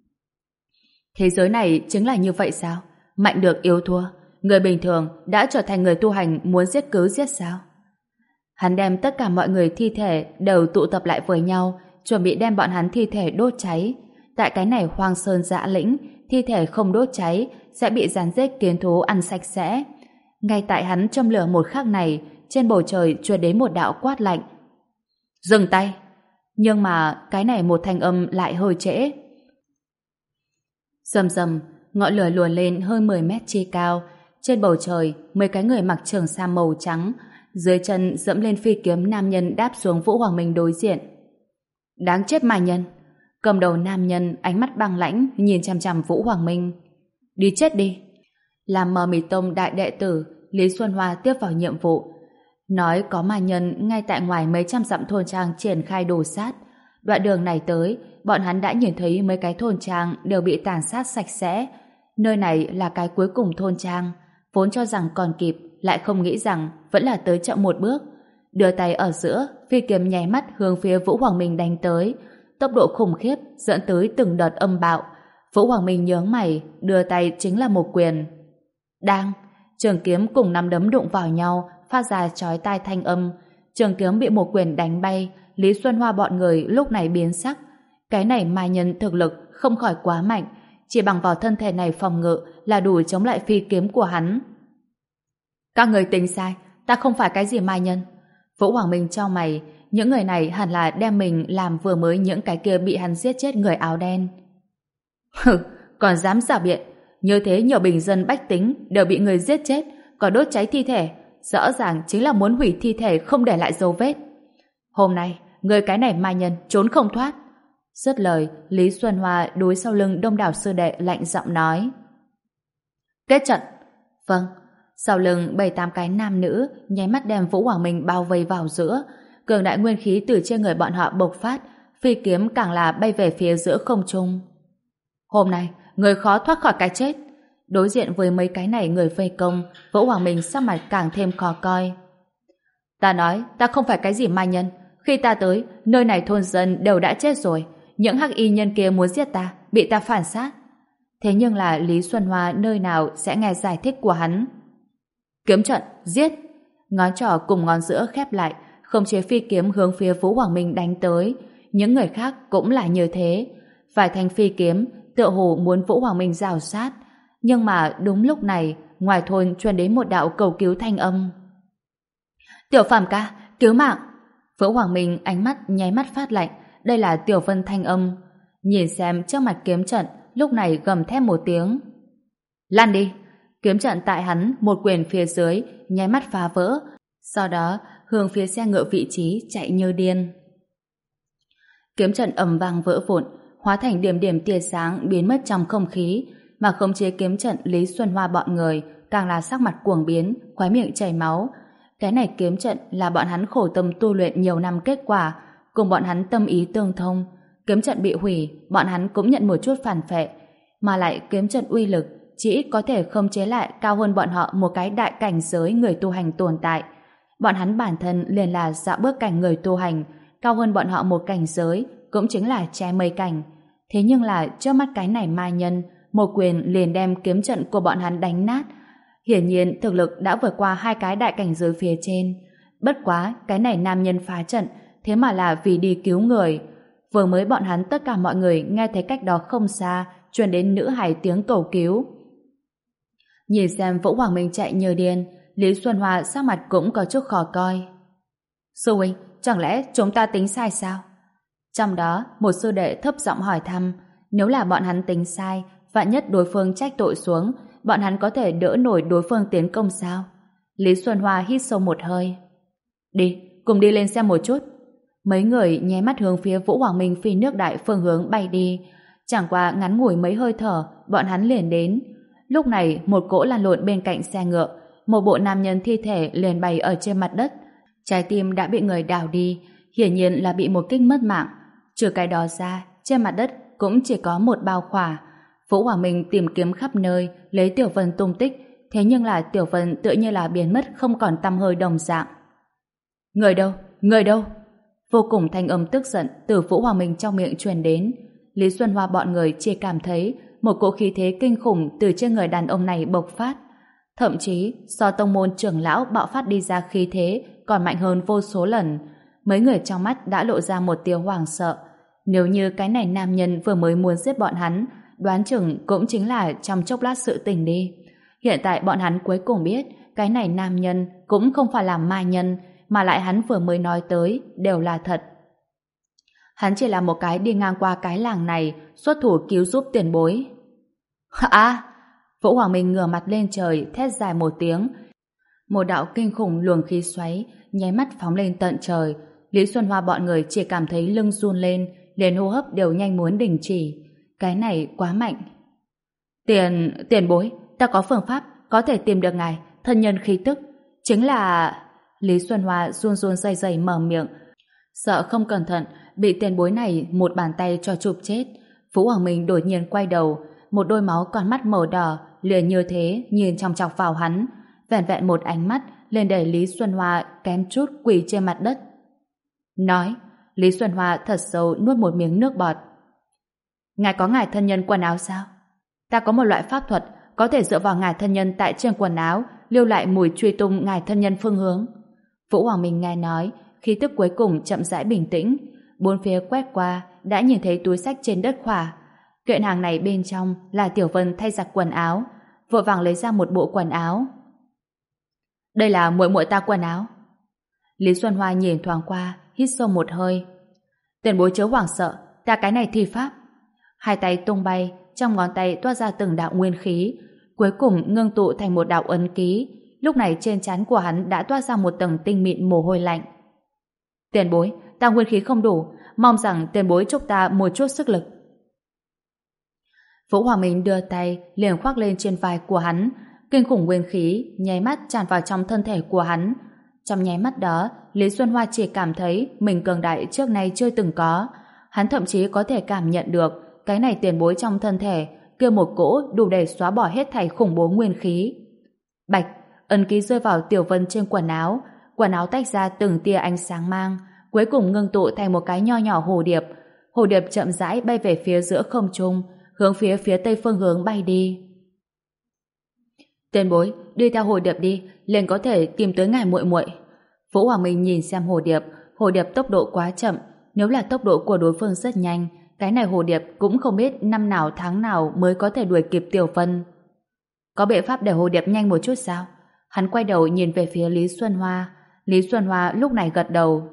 Thế giới này chính là như vậy sao? Mạnh được yếu thua. Người bình thường đã trở thành người tu hành muốn giết cứ giết sao? Hắn đem tất cả mọi người thi thể đều tụ tập lại với nhau, chuẩn bị đem bọn hắn thi thể đốt cháy. Tại cái này hoang sơn dã lĩnh, thi thể không đốt cháy sẽ bị rắn rết kiến thú ăn sạch sẽ. Ngay tại hắn châm lửa một khắc này, trên bầu trời truyền đến một đạo quát lạnh. Dừng tay! Nhưng mà cái này một thanh âm lại hơi trễ. Rầm rầm, ngọn lửa luồn lên hơn mười mét chi cao. Trên bầu trời, mấy cái người mặc trường sam màu trắng, dưới chân dẫm lên phi kiếm nam nhân đáp xuống Vũ Hoàng Minh đối diện. Đáng chết ma nhân! Cầm đầu nam nhân ánh mắt băng lãnh nhìn chằm chằm Vũ Hoàng Minh. Đi chết đi! Làm Mờ Mịt Tông đại đệ tử, Lý Xuân Hoa tiếp vào nhiệm vụ. Nói có ma nhân ngay tại ngoài mấy trăm dặm thôn trang triển khai đồ sát. Đoạn đường này tới, bọn hắn đã nhìn thấy mấy cái thôn trang đều bị tàn sát sạch sẽ. Nơi này là cái cuối cùng thôn trang. Vốn cho rằng còn kịp, lại không nghĩ rằng vẫn là tới chậm một bước. Đưa tay ở giữa, phi kiếm nháy mắt hướng phía Vũ Hoàng Minh đánh tới. Tốc độ khủng khiếp dẫn tới từng đợt âm bạo. Vũ Hoàng Minh nhướng mày, đưa tay chính là một quyền. Đang, trường kiếm cùng nắm đấm đụng vào nhau, phát ra chói tai thanh âm. Trường kiếm bị một quyền đánh bay, Lý Xuân Hoa bọn người lúc này biến sắc. Cái này ma nhân thực lực không khỏi quá mạnh, chỉ bằng vào thân thể này phòng ngự là đủ chống lại phi kiếm của hắn. Các người tính sai, ta không phải cái gì ma nhân. Vũ Hoàng Minh chau mày, những người này hẳn là đem mình làm vừa mới những cái kia bị hắn giết chết người áo đen. Hừ, còn dám giả biện, như thế nhiều bình dân bách tính đều bị người giết chết, còn đốt cháy thi thể, rõ ràng chính là muốn hủy thi thể không để lại dấu vết. Hôm nay, người cái này ma nhân trốn không thoát. Dứt lời, Lý Xuân Hoa đối sau lưng đông đảo sư đệ lạnh giọng nói. Kết trận. Vâng. Sau lưng bảy tám cái nam nữ nháy mắt đem Vũ Hoàng Minh bao vây vào giữa, cường đại nguyên khí từ trên người bọn họ bộc phát, phi kiếm càng là bay về phía giữa không trung. Hôm nay, người khó thoát khỏi cái chết. Đối diện với mấy cái này người vây công, Vũ Hoàng Minh sắc mặt càng thêm khó coi. Ta nói, ta không phải cái gì ma nhân. Khi ta tới, nơi này thôn dân đều đã chết rồi. Những hắc y nhân kia muốn giết ta, bị ta phản sát. Thế nhưng là Lý Xuân Hoa nơi nào sẽ nghe giải thích của hắn. Kiếm trận, giết. Ngón trỏ cùng ngón giữa khép lại, không chế phi kiếm hướng phía Vũ Hoàng Minh đánh tới. Những người khác cũng là như thế. Vài thanh phi kiếm tựa hồ muốn Vũ Hoàng Minh rào sát. Nhưng mà đúng lúc này, ngoài thôn truyền đến một đạo cầu cứu thanh âm. Tiểu Phàm ca, cứu mạng. Vũ Hoàng Minh ánh mắt nháy mắt phát lạnh. Đây là Tiểu Vân thanh âm. Nhìn xem trước mặt kiếm trận, lúc này gầm thét một tiếng. Lan đi. Kiếm trận tại hắn một quyền phía dưới nháy mắt phá vỡ, sau đó hướng phía xe ngựa vị trí chạy như điên. Kiếm trận ầm vang vỡ vụn, hóa thành điểm điểm tia sáng biến mất trong không khí, mà khống chế kiếm trận Lý Xuân Hoa bọn người càng là sắc mặt cuồng biến, khóe miệng chảy máu. Cái này kiếm trận là bọn hắn khổ tâm tu luyện nhiều năm kết quả, cùng bọn hắn tâm ý tương thông. Kiếm trận bị hủy, bọn hắn cũng nhận một chút phản phệ, mà lại kiếm trận uy lực chỉ có thể khống chế lại cao hơn bọn họ một cái đại cảnh giới người tu hành tồn tại. Bọn hắn bản thân liền là dạo bước cảnh người tu hành, cao hơn bọn họ một cảnh giới, cũng chính là che mây cảnh. Thế nhưng là trước mắt cái này ma nhân, một quyền liền đem kiếm trận của bọn hắn đánh nát. Hiển nhiên thực lực đã vượt qua hai cái đại cảnh giới phía trên. Bất quá, cái này nam nhân phá trận, thế mà là vì đi cứu người. Vừa mới bọn hắn tất cả mọi người nghe thấy cách đó không xa, truyền đến nữ hài tiếng cầu cứu. Nhìn xem Vũ Hoàng Minh chạy như điên, Lý Xuân Hoa sắc mặt cũng có chút khó coi. Sư huynh, chẳng lẽ chúng ta tính sai sao? Trong đó, một sư đệ thấp giọng hỏi thăm, nếu là bọn hắn tính sai, vạn nhất đối phương trách tội xuống, bọn hắn có thể đỡ nổi đối phương tiến công sao? Lý Xuân Hoa hít sâu một hơi. Đi, cùng đi lên xem một chút. Mấy người nháy mắt hướng phía Vũ Hoàng Minh phi nước đại phương hướng bay đi. Chẳng qua ngắn ngủi mấy hơi thở, bọn hắn liền đến. Lúc này, một cỗ lăn lộn bên cạnh xe ngựa, một bộ nam nhân thi thể liền bày ở trên mặt đất. Trái tim đã bị người đào đi, hiển nhiên là bị một kích mất mạng. Trừ cái đó ra, trên mặt đất cũng chỉ có một bao khỏa. Vũ Hoàng Minh tìm kiếm khắp nơi, lấy Tiểu Vân tung tích, thế nhưng là Tiểu Vân tựa như là biến mất không còn tăm hơi đồng dạng. Người đâu? Người đâu? Vô cùng thanh âm tức giận từ Vũ Hoàng Minh trong miệng truyền đến. Lý Xuân Hoa bọn người chỉ cảm thấy một cỗ khí thế kinh khủng từ trên người đàn ông này bộc phát. Thậm chí, so tông môn trưởng lão bạo phát đi ra khí thế còn mạnh hơn vô số lần. Mấy người trong mắt đã lộ ra một tia hoảng sợ. Nếu như cái này nam nhân vừa mới muốn giết bọn hắn, đoán chừng cũng chính là trong chốc lát sự tình đi. Hiện tại bọn hắn cuối cùng biết cái này nam nhân cũng không phải là ma nhân, mà lại hắn vừa mới nói tới đều là thật. Hắn chỉ là một cái đi ngang qua cái làng này, xuất thủ cứu giúp tiền bối. À! Vũ Hoàng Minh ngửa mặt lên trời, thét dài một tiếng. Một đạo kinh khủng luồng khí xoáy nháy mắt phóng lên tận trời. Lý Xuân Hoa bọn người chỉ cảm thấy lưng run lên, liền hô hấp đều nhanh muốn đình chỉ. Cái này quá mạnh. Tiền, tiền bối, ta có phương pháp có thể tìm được ngài, thân nhân khí tức. Chính là... Lý Xuân Hoa run run rẩy rẩy mở miệng, sợ không cẩn thận bị tiền bối này một bàn tay cho chụp chết. Vũ Hoàng Minh đột nhiên quay đầu, một đôi máu con mắt màu đỏ liền như thế nhìn chòng chọc vào hắn, vẹn vẹn một ánh mắt lên để Lý Xuân Hoa kém chút quỳ trên mặt đất. Nói, Lý Xuân Hoa thật sâu nuốt một miếng nước bọt. Ngài có ngài thân nhân quần áo sao? Ta có một loại pháp thuật có thể dựa vào ngài thân nhân tại trên quần áo lưu lại mùi truy tung ngài thân nhân phương hướng. Vũ Hoàng Minh nghe nói, khí tức cuối cùng chậm rãi bình tĩnh, bốn phía quét qua đã nhìn thấy túi xách trên đất khỏa. Kiện hàng này bên trong là Tiểu Vân thay giặt quần áo, vội vàng lấy ra một bộ quần áo. Đây là muội muội ta quần áo. Lý Xuân Hoa nhìn thoáng qua, hít sâu một hơi. Tiền bối chớ hoảng sợ, ta cái này thi pháp. Hai tay tung bay, trong ngón tay toát ra từng đạo nguyên khí, cuối cùng ngưng tụ thành một đạo ấn ký. Lúc này trên trán của hắn đã toát ra một tầng tinh mịn mồ hôi lạnh. Tiền bối, ta nguyên khí không đủ, mong rằng tiền bối chúc ta một chút sức lực. Vũ Hoàng Minh đưa tay liền khoác lên trên vai của hắn, Kinh khủng nguyên khí nháy mắt tràn vào trong thân thể của hắn. Trong nháy mắt đó, Lý Xuân Hoa chỉ cảm thấy mình cường đại trước nay chưa từng có. Hắn thậm chí có thể cảm nhận được cái này tiền bối trong thân thể, kia một cỗ đủ để xóa bỏ hết thảy khủng bố nguyên khí. Bạch, ấn ký rơi vào Tiểu Vân trên quần áo, quần áo tách ra từng tia ánh sáng mang, cuối cùng ngưng tụ thành một cái nho nhỏ hồ điệp. Hồ điệp chậm rãi bay về phía giữa không trung, hướng phía phía tây phương hướng bay đi. Tiền bối, đi theo hồ điệp đi, liền có thể tìm tới ngài muội muội. Vũ Hoàng Minh nhìn xem hồ điệp, hồ điệp tốc độ quá chậm, nếu là tốc độ của đối phương rất nhanh, cái này hồ điệp cũng không biết năm nào tháng nào mới có thể đuổi kịp Tiểu Vân. Có biện pháp để hồ điệp nhanh một chút sao? Hắn quay đầu nhìn về phía Lý Xuân Hoa. Lý Xuân Hoa lúc này gật đầu.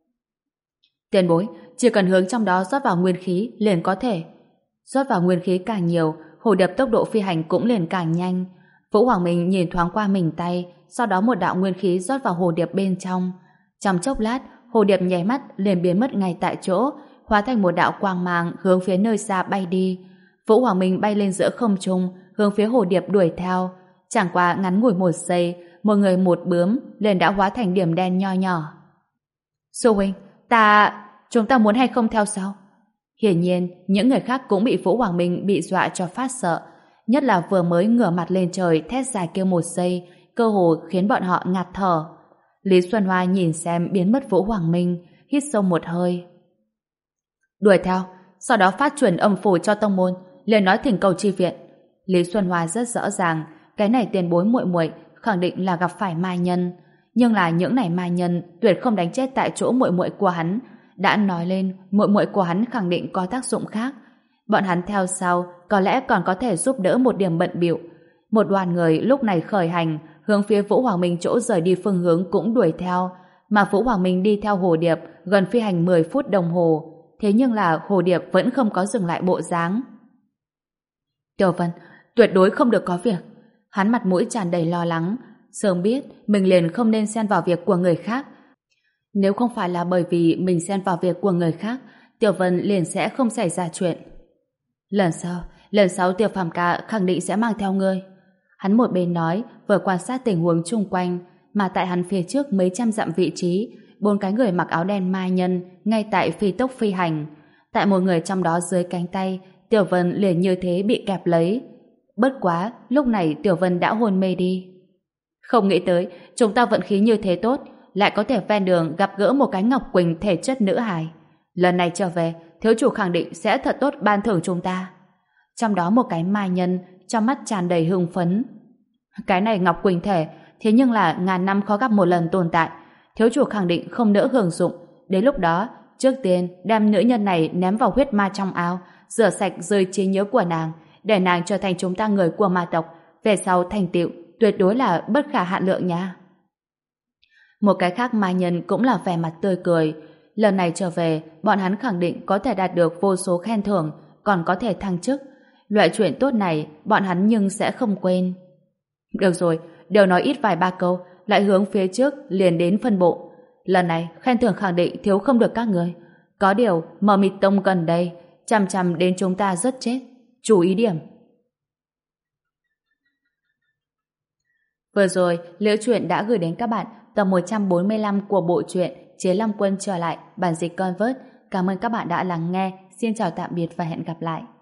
Tiền bối, chỉ cần hướng trong đó rót vào nguyên khí liền có thể. Rót vào nguyên khí càng nhiều, hồ điệp tốc độ phi hành cũng liền càng nhanh. Vũ Hoàng Minh nhìn thoáng qua mình tay, sau đó một đạo nguyên khí rót vào hồ điệp bên trong. Trong chốc lát, hồ điệp nháy mắt liền biến mất ngay tại chỗ, hóa thành một đạo quang mang hướng phía nơi xa bay đi. Vũ Hoàng Minh bay lên giữa không trung, hướng phía hồ điệp đuổi theo. Chẳng qua ngắn ngủi một giây, một người một bướm liền đã hóa thành điểm đen nho nhỏ. Sư huynh, ta... chúng ta muốn hay không theo sau? Hiển nhiên, những người khác cũng bị Vũ Hoàng Minh bị dọa cho phát sợ. Nhất là vừa mới ngửa mặt lên trời thét dài kêu một giây, cơ hồ khiến bọn họ ngạt thở. Lý Xuân Hoa nhìn xem biến mất Vũ Hoàng Minh, hít sâu một hơi. Đuổi theo, sau đó phát truyền âm phủ cho tông môn, liền nói thỉnh cầu chi viện. Lý Xuân Hoa rất rõ ràng, cái này tiền bối muội muội khẳng định là gặp phải ma nhân, nhưng là những này ma nhân tuyệt không đánh chết tại chỗ muội muội của hắn. Đã nói lên, muội muội của hắn khẳng định có tác dụng khác. Bọn hắn theo sau, có lẽ còn có thể giúp đỡ một điểm bận bịu. Một đoàn người lúc này khởi hành, hướng phía Vũ Hoàng Minh chỗ rời đi phương hướng cũng đuổi theo, mà Vũ Hoàng Minh đi theo hồ điệp gần phi hành mười phút đồng hồ. Thế nhưng là hồ điệp vẫn không có dừng lại bộ dáng. Tiểu Vân, tuyệt đối không được có việc. Hắn mặt mũi tràn đầy lo lắng, sớm biết mình liền không nên xen vào việc của người khác. Nếu không phải là bởi vì mình xen vào việc của người khác, Tiểu Vân liền sẽ không xảy ra chuyện. Lần sau, lần sau Tiểu Phàm ca khẳng định sẽ mang theo ngươi. Hắn một bên nói, vừa quan sát tình huống chung quanh, mà tại hắn phía trước mấy trăm dặm vị trí, bốn cái người mặc áo đen ma nhân ngay tại phi tốc phi hành. Tại một người trong đó dưới cánh tay, Tiểu Vân liền như thế bị kẹp lấy. Bất quá, lúc này Tiểu Vân đã hôn mê đi. Không nghĩ tới, chúng ta vận khí như thế tốt, lại có thể ven đường gặp gỡ một cái Ngọc Quỳnh thể chất nữ hài. Lần này trở về, thiếu chủ khẳng định sẽ thật tốt ban thưởng chúng ta. Trong đó một cái ma nhân, trong mắt tràn đầy hưng phấn. Cái này Ngọc Quỳnh thể, thế nhưng là ngàn năm khó gặp một lần tồn tại. Thiếu chủ khẳng định không nỡ hưởng dụng. Đến lúc đó, trước tiên đem nữ nhân này ném vào huyết ma trong ao, rửa sạch rơi trí nhớ của nàng, để nàng trở thành chúng ta người của ma tộc. Về sau thành tựu tuyệt đối là bất khả hạn lượng nha. Một cái khác ma nhân cũng là vẻ mặt tươi cười. Lần này trở về, bọn hắn khẳng định có thể đạt được vô số khen thưởng, còn có thể thăng chức. Loại chuyện tốt này, bọn hắn nhưng sẽ không quên. Được rồi, đều nói ít vài ba câu, lại hướng phía trước liền đến phân bộ. Lần này, khen thưởng khẳng định thiếu không được các người. Có điều, Mờ Mịt Tông gần đây, chăm chăm đến chúng ta rất chết. Chú ý điểm. Vừa rồi, Liễu Chuyện đã gửi đến các bạn tập một trăm bốn mươi lăm của bộ truyện Chế Long Quân trở lại, bản dịch Convert. Cảm ơn các bạn đã lắng nghe. Xin chào tạm biệt và hẹn gặp lại.